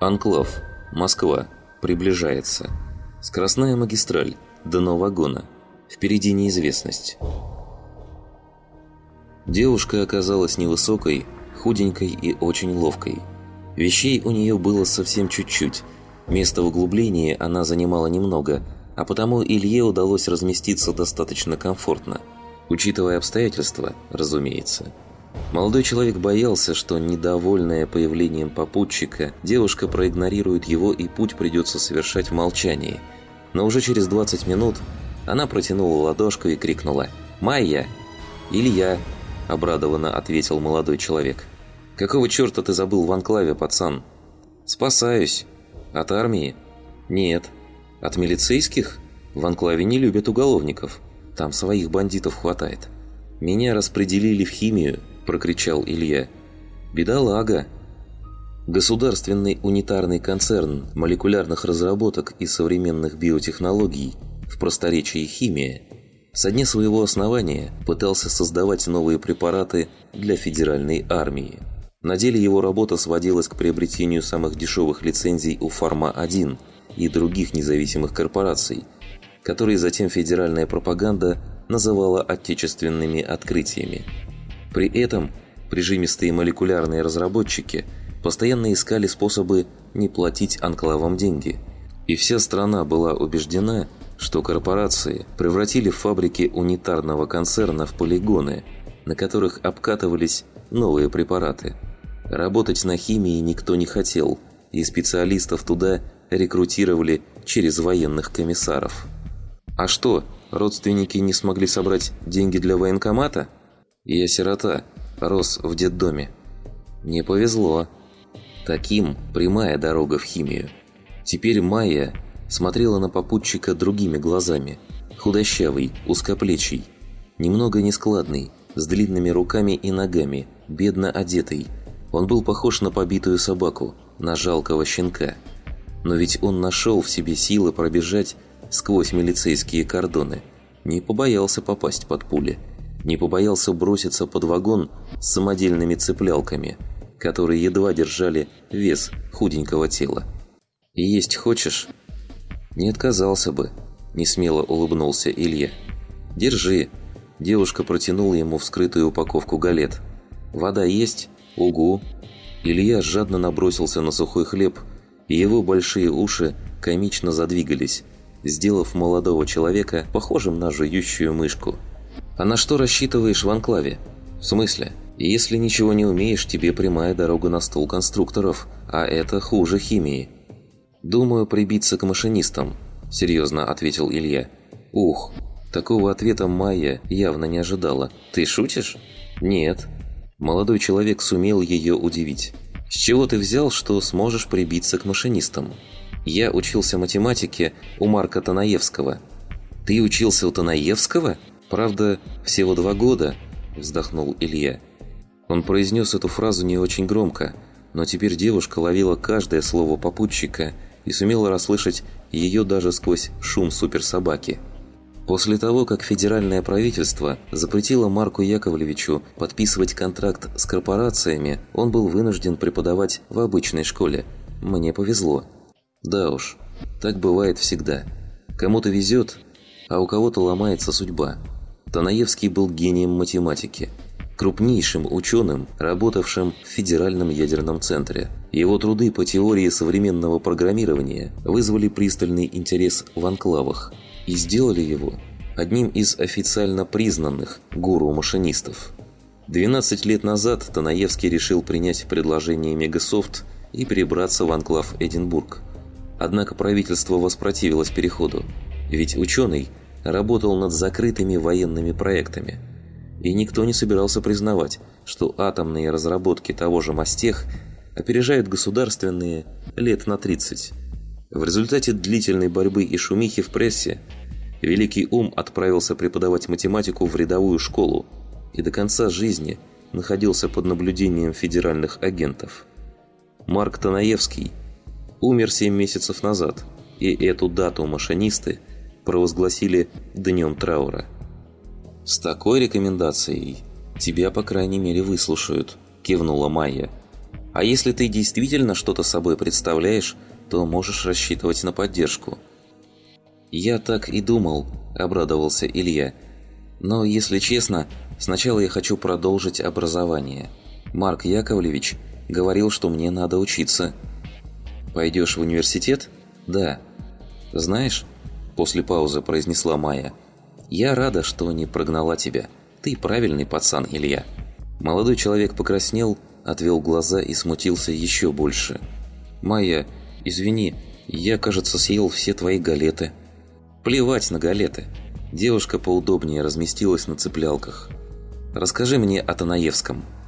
Анклав. Москва. Приближается. Скоростная магистраль. До вагона. Впереди неизвестность. Девушка оказалась невысокой, худенькой и очень ловкой. Вещей у нее было совсем чуть-чуть. Места в углублении она занимала немного, а потому Илье удалось разместиться достаточно комфортно. Учитывая обстоятельства, разумеется. Молодой человек боялся, что, недовольная появлением попутчика, девушка проигнорирует его и путь придется совершать в молчании. Но уже через 20 минут она протянула ладошку и крикнула: «Майя!» «Илья!» – обрадованно ответил молодой человек. «Какого черта ты забыл в анклаве, пацан?» «Спасаюсь. От армии?» «Нет. От милицейских? В анклаве не любят уголовников. Там своих бандитов хватает». «Меня распределили в химию», – прокричал Илья. «Бедолага». Государственный унитарный концерн молекулярных разработок и современных биотехнологий, в просторечии химия, со дня своего основания пытался создавать новые препараты для федеральной армии. На деле его работа сводилась к приобретению самых дешевых лицензий у Фарма-1 и других независимых корпораций, которые затем федеральная пропаганда называла отечественными открытиями. При этом прижимистые молекулярные разработчики постоянно искали способы не платить анклавам деньги. И вся страна была убеждена, что корпорации превратили фабрики унитарного концерна в полигоны, на которых обкатывались новые препараты. Работать на химии никто не хотел, и специалистов туда рекрутировали через военных комиссаров. А что, родственники не смогли собрать деньги для военкомата? Я сирота, рос в детдоме. Не повезло. Таким прямая дорога в химию. Теперь Майя смотрела на попутчика другими глазами. Худощавый, узкоплечий, немного нескладный, с длинными руками и ногами, бедно одетый. Он был похож на побитую собаку, на жалкого щенка. Но ведь он нашел в себе силы пробежать сквозь милицейские кордоны. Не побоялся попасть под пули. Не побоялся броситься под вагон с самодельными цеплялками, которые едва держали вес худенького тела. «И есть хочешь?» «Не отказался бы», – несмело улыбнулся Илья. «Держи». Девушка протянула ему вскрытую упаковку галет. «Вода есть?» «Угу». Илья жадно набросился на сухой хлеб, и его большие уши комично задвигались, сделав молодого человека похожим на жующую мышку. «А на что рассчитываешь в анклаве?» «В смысле? Если ничего не умеешь, тебе прямая дорога на стол конструкторов, а это хуже химии». «Думаю, прибиться к машинистам», – серьезно ответил Илья. «Ух, такого ответа Майя явно не ожидала. Ты шутишь?» «Нет». Молодой человек сумел ее удивить. «С чего ты взял, что сможешь прибиться к машинистам?» «Я учился математике у Марка Танаевского». «Ты учился у Танаевского? Правда, всего 2 года», – вздохнул Илья. Он произнес эту фразу не очень громко, но теперь девушка ловила каждое слово попутчика и сумела расслышать ее даже сквозь шум суперсобаки. После того, как федеральное правительство запретило Марку Яковлевичу подписывать контракт с корпорациями, он был вынужден преподавать в обычной школе. Мне повезло. Да уж, так бывает всегда. Кому-то везет, а у кого-то ломается судьба. Танаевский был гением математики, крупнейшим ученым, работавшим в Федеральном ядерном центре. Его труды по теории современного программирования вызвали пристальный интерес в анклавах и сделали его одним из официально признанных гуру-машинистов. 12 лет назад Танаевский решил принять предложение Мегасофт и перебраться в анклав Эдинбург. Однако правительство воспротивилось переходу, ведь ученый работал над закрытыми военными проектами. И никто не собирался признавать, что атомные разработки того же Мостех опережают государственные лет на 30. В результате длительной борьбы и шумихи в прессе великий ум отправился преподавать математику в рядовую школу и до конца жизни находился под наблюдением федеральных агентов. Марк Танаевский умер 7 месяцев назад, и эту дату машинисты провозгласили днем траура. «С такой рекомендацией тебя, по крайней мере, выслушают», – кивнула Майя. А если ты действительно что-то собой представляешь, то можешь рассчитывать на поддержку». «Я так и думал», – обрадовался Илья. «Но, если честно, сначала я хочу продолжить образование. Марк Яковлевич говорил, что мне надо учиться». «Пойдешь в университет?» «Да». «Знаешь», – после паузы произнесла Майя, – «я рада, что не прогнала тебя. Ты правильный пацан, Илья». Молодой человек покраснел, отвел глаза и смутился еще больше. «Майя, извини, я, кажется, съел все твои галеты». «Плевать на галеты». Девушка поудобнее разместилась на цеплялках. «Расскажи мне о Танаевском».